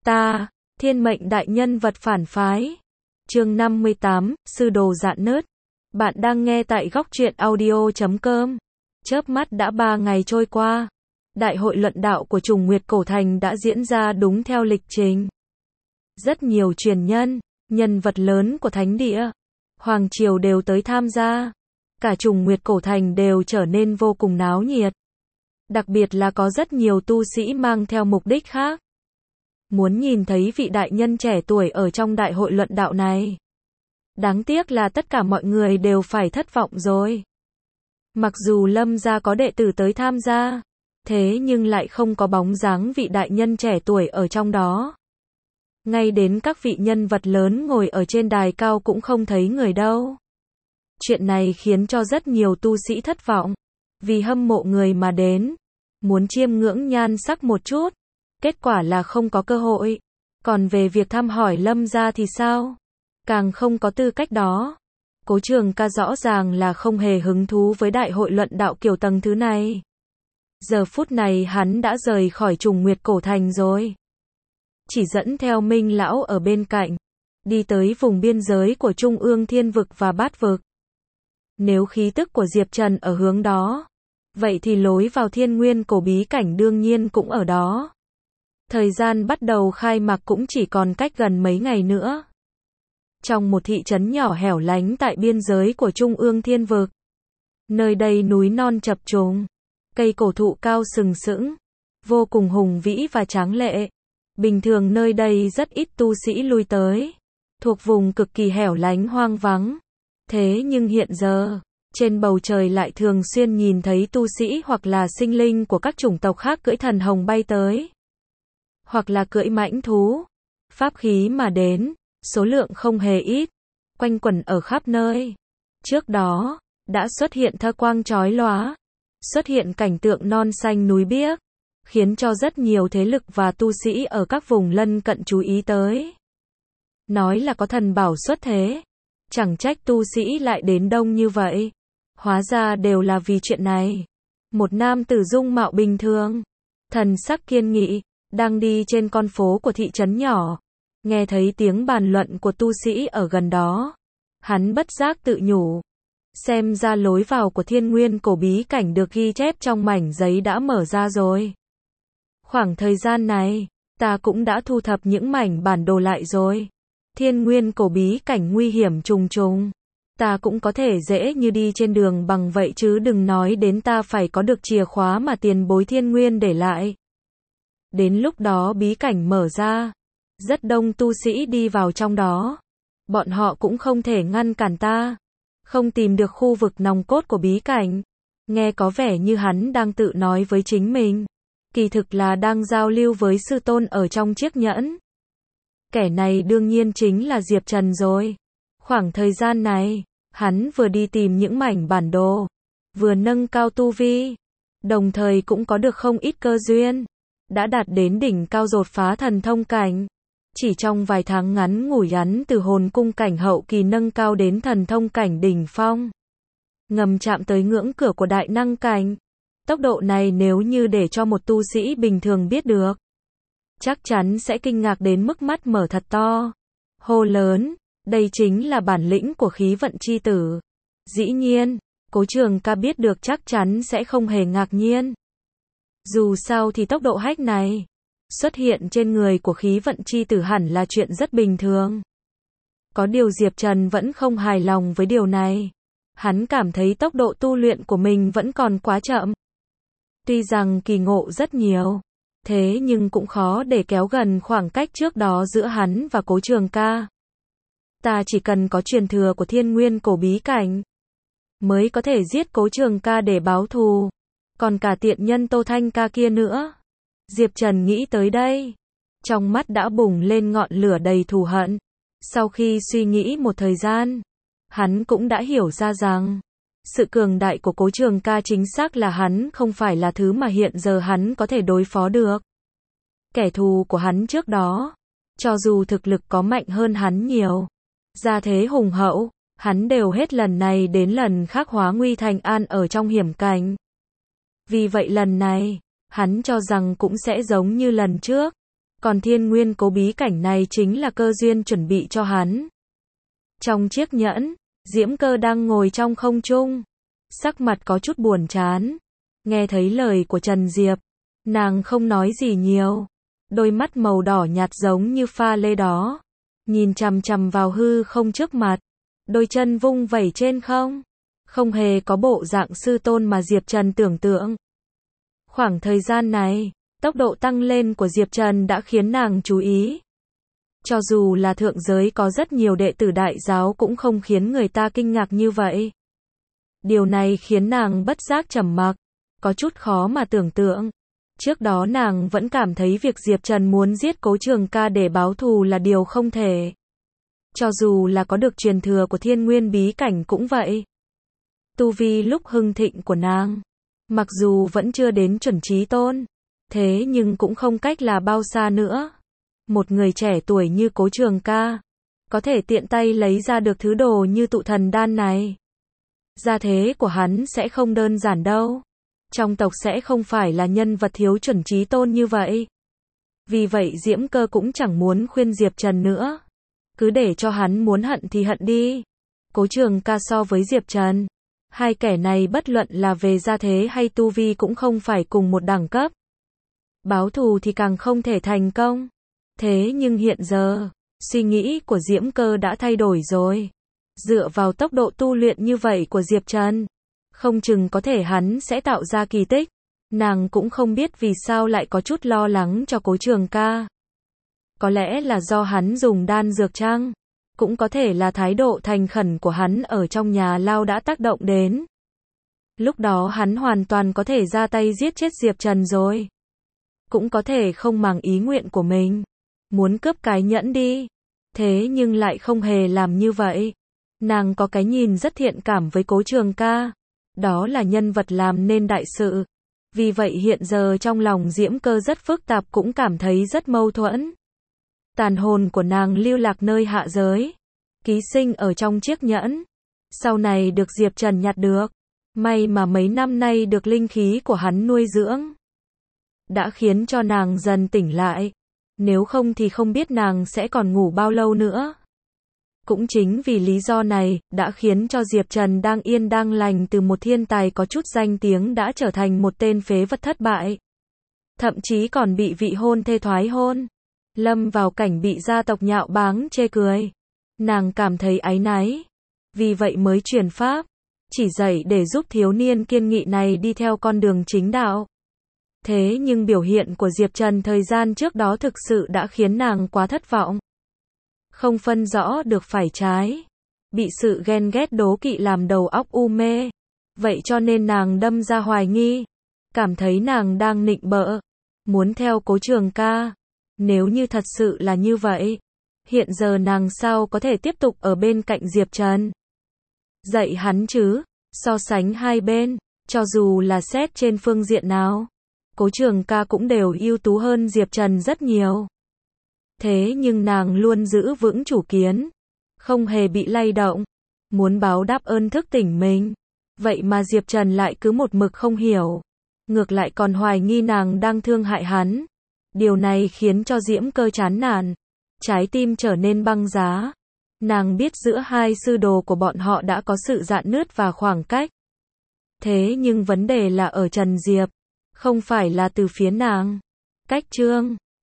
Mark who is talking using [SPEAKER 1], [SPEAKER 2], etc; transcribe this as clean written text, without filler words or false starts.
[SPEAKER 1] Ta, thiên mệnh đại nhân vật phản phái. Chương 58, sư đồ rạn nứt. Bạn đang nghe tại góc truyện audio.com. Chớp mắt đã 3 ngày trôi qua. Đại hội luận đạo của Trùng Nguyệt Cổ Thành đã diễn ra đúng theo lịch trình. Rất nhiều truyền nhân, nhân vật lớn của thánh địa, hoàng triều đều tới tham gia. Cả Trùng Nguyệt Cổ Thành đều trở nên vô cùng náo nhiệt. Đặc biệt là có rất nhiều tu sĩ mang theo mục đích khác. Muốn nhìn thấy vị đại nhân trẻ tuổi ở trong đại hội luận đạo này. Đáng tiếc là tất cả mọi người đều phải thất vọng rồi. Mặc dù Lâm gia có đệ tử tới tham gia, thế nhưng lại không có bóng dáng vị đại nhân trẻ tuổi ở trong đó. Ngay đến các vị nhân vật lớn ngồi ở trên đài cao cũng không thấy người đâu. Chuyện này khiến cho rất nhiều tu sĩ thất vọng, vì hâm mộ người mà đến, muốn chiêm ngưỡng nhan sắc một chút, kết quả là không có cơ hội. Còn về việc thăm hỏi Lâm gia thì sao? Càng không có tư cách đó. Cố Trường Ca rõ ràng là không hề hứng thú với đại hội luận đạo kiểu tầng thứ này. Giờ phút này hắn đã rời khỏi Trùng Nguyệt Cổ Thành rồi. Chỉ dẫn theo Minh Lão ở bên cạnh, đi tới vùng biên giới của Trung ương Thiên Vực và Bát Vực. Nếu khí tức của Diệp Trần ở hướng đó, vậy thì lối vào Thiên Nguyên Cổ Bí Cảnh đương nhiên cũng ở đó. Thời gian bắt đầu khai mạc cũng chỉ còn cách gần mấy ngày nữa. Trong một thị trấn nhỏ hẻo lánh tại biên giới của Trung ương Thiên Vực. Nơi đây núi non chập trùng, cây cổ thụ cao sừng sững, vô cùng hùng vĩ và tráng lệ. Bình thường nơi đây rất ít tu sĩ lui tới, thuộc vùng cực kỳ hẻo lánh hoang vắng. Thế nhưng hiện giờ, trên bầu trời lại thường xuyên nhìn thấy tu sĩ hoặc là sinh linh của các chủng tộc khác cưỡi thần hồng bay tới. Hoặc là cưỡi mãnh thú, pháp khí mà đến, số lượng không hề ít, quanh quẩn ở khắp nơi. Trước đó, đã xuất hiện thơ quang chói lóa, xuất hiện cảnh tượng non xanh núi biếc, khiến cho rất nhiều thế lực và tu sĩ ở các vùng lân cận chú ý tới. Nói là có thần bảo xuất thế, chẳng trách tu sĩ lại đến đông như vậy. Hóa ra đều là vì chuyện này. Một nam tử dung mạo bình thường, thần sắc kiên nghị, đang đi trên con phố của thị trấn nhỏ. Nghe thấy tiếng bàn luận của tu sĩ ở gần đó, hắn bất giác tự nhủ. Xem ra lối vào của Thiên Nguyên Cổ Bí Cảnh được ghi chép trong mảnh giấy đã mở ra rồi. Khoảng thời gian này, ta cũng đã thu thập những mảnh bản đồ lại rồi. Thiên Nguyên Cổ Bí Cảnh nguy hiểm trùng trùng. Ta cũng có thể dễ như đi trên đường bằng vậy chứ đừng nói đến ta phải có được chìa khóa mà tiền bối Thiên Nguyên để lại. Đến lúc đó bí cảnh mở ra, rất đông tu sĩ đi vào trong đó. Bọn họ cũng không thể ngăn cản ta. Không tìm được khu vực nòng cốt của bí cảnh. Nghe có vẻ như hắn đang tự nói với chính mình. Kỳ thực là đang giao lưu với sư tôn ở trong chiếc nhẫn. Kẻ này đương nhiên chính là Diệp Trần rồi. Khoảng thời gian này, hắn vừa đi tìm những mảnh bản đồ, vừa nâng cao tu vi, đồng thời cũng có được không ít cơ duyên, đã đạt đến đỉnh cao đột phá thần thông cảnh. Chỉ trong vài tháng ngắn ngủi hắn từ hồn cung cảnh hậu kỳ nâng cao đến thần thông cảnh đỉnh phong, ngầm chạm tới ngưỡng cửa của đại năng cảnh. Tốc độ này nếu như để cho một tu sĩ bình thường biết được, chắc chắn sẽ kinh ngạc đến mức mắt mở thật to, hô lớn, đây chính là bản lĩnh của khí vận chi tử. Dĩ nhiên, Cố Trường Ca biết được chắc chắn sẽ không hề ngạc nhiên. Dù sao thì tốc độ hack này, xuất hiện trên người của khí vận chi tử hẳn là chuyện rất bình thường. Có điều Diệp Trần vẫn không hài lòng với điều này. Hắn cảm thấy tốc độ tu luyện của mình vẫn còn quá chậm. Tuy rằng kỳ ngộ rất nhiều, thế nhưng cũng khó để kéo gần khoảng cách trước đó giữa hắn và Cố Trường Ca. Ta chỉ cần có truyền thừa của Thiên Nguyên Cổ Bí Cảnh, mới có thể giết Cố Trường Ca để báo thù. Còn cả tiện nhân Tô Thanh Ca kia nữa. Diệp Trần nghĩ tới đây, trong mắt đã bùng lên ngọn lửa đầy thù hận. Sau khi suy nghĩ một thời gian, hắn cũng đã hiểu ra rằng, sự cường đại của Cố Trường Ca chính xác là hắn không phải là thứ mà hiện giờ hắn có thể đối phó được. Kẻ thù của hắn trước đó, cho dù thực lực có mạnh hơn hắn nhiều, gia thế hùng hậu, hắn đều hết lần này đến lần khác hóa nguy thành an ở trong hiểm cảnh. Vì vậy lần này, hắn cho rằng cũng sẽ giống như lần trước, Còn thiên nguyên cố bí cảnh này chính là cơ duyên chuẩn bị cho hắn. Trong chiếc nhẫn, Diễm Cơ đang ngồi trong không trung, sắc mặt có chút buồn chán. Nghe thấy lời của Trần Diệp, nàng không nói gì nhiều. Đôi mắt màu đỏ nhạt giống như pha lê đó, nhìn chằm chằm vào hư không trước mặt. Đôi chân vung vẩy trên không, không hề có bộ dạng sư tôn mà Diệp Trần tưởng tượng. Khoảng thời gian này, tốc độ tăng lên của Diệp Trần đã khiến nàng chú ý. Cho dù là thượng giới có rất nhiều đệ tử đại giáo cũng không khiến người ta kinh ngạc như vậy. Điều này khiến nàng bất giác trầm mặc, có chút khó mà tưởng tượng. Trước đó nàng vẫn cảm thấy việc Diệp Trần muốn giết Cố Trường Ca để báo thù là điều không thể. Cho dù là có được truyền thừa của thiên nguyên bí cảnh cũng vậy. Tu vi lúc hưng thịnh của nàng, mặc dù vẫn chưa đến chuẩn chí tôn, thế nhưng cũng không cách là bao xa nữa. Một người trẻ tuổi như Cố Trường Ca, có thể tiện tay lấy ra được thứ đồ như tụ thần đan này. Gia thế của hắn sẽ không đơn giản đâu. Trong tộc sẽ không phải là nhân vật thiếu chuẩn chí tôn như vậy. Vì vậy Diễm Cơ cũng chẳng muốn khuyên Diệp Trần nữa. Cứ để cho hắn muốn hận thì hận đi. Cố Trường Ca so với Diệp Trần, hai kẻ này bất luận là về gia thế hay tu vi cũng không phải cùng một đẳng cấp. Báo thù thì càng không thể thành công. Thế nhưng hiện giờ, suy nghĩ của Diễm Cơ đã thay đổi rồi. Dựa vào tốc độ tu luyện như vậy của Diệp Trần, không chừng có thể hắn sẽ tạo ra kỳ tích. Nàng cũng không biết vì sao lại có chút lo lắng cho Cố Trường Ca. Có lẽ là do hắn dùng đan dược chăng? Cũng có thể là thái độ thành khẩn của hắn ở trong nhà lao đã tác động đến. Lúc đó hắn hoàn toàn có thể ra tay giết chết Diệp Trần rồi. Cũng có thể không màng ý nguyện của mình, muốn cướp cái nhẫn đi. Thế nhưng lại không hề làm như vậy. Nàng có cái nhìn rất thiện cảm với Cố Trường Ca. Đó là nhân vật làm nên đại sự. Vì vậy hiện giờ trong lòng Diễm Cơ rất phức tạp cũng cảm thấy rất mâu thuẫn. Tàn hồn của nàng lưu lạc nơi hạ giới, ký sinh ở trong chiếc nhẫn. Sau này được Diệp Trần nhặt được. May mà mấy năm nay được linh khí của hắn nuôi dưỡng, đã khiến cho nàng dần tỉnh lại. Nếu không thì không biết nàng sẽ còn ngủ bao lâu nữa. Cũng chính vì lý do này, đã khiến cho Diệp Trần đang yên đang lành từ một thiên tài có chút danh tiếng đã trở thành một tên phế vật thất bại. Thậm chí còn bị vị hôn thê thoái hôn. Lâm vào cảnh bị gia tộc nhạo báng chê cười. Nàng cảm thấy áy náy. Vì vậy mới truyền pháp, chỉ dạy để giúp thiếu niên kiên nghị này đi theo con đường chính đạo. Thế nhưng biểu hiện của Diệp Trần thời gian trước đó thực sự đã khiến nàng quá thất vọng. Không phân rõ được phải trái. Bị sự ghen ghét đố kỵ làm đầu óc u mê. Vậy cho nên nàng đâm ra hoài nghi. Cảm thấy nàng đang nịnh bợ. Muốn theo Cố Trường Ca. Nếu như thật sự là như vậy, hiện giờ nàng sao có thể tiếp tục ở bên cạnh Diệp Trần? Dạy hắn chứ, so sánh hai bên, cho dù là xét trên phương diện nào, Cố Trường Ca cũng đều ưu tú hơn Diệp Trần rất nhiều. Thế nhưng nàng luôn giữ vững chủ kiến, không hề bị lay động, muốn báo đáp ơn thức tỉnh mình. Vậy mà Diệp Trần lại cứ một mực không hiểu, ngược lại còn hoài nghi nàng đang thương hại hắn. Điều này khiến cho Diễm Cơ chán nản, trái tim trở nên băng giá. Nàng biết giữa hai sư đồ của bọn họ đã có sự rạn nứt và khoảng cách. Thế nhưng vấn đề là ở Trần Diệp, không phải là từ phía nàng. Cách chương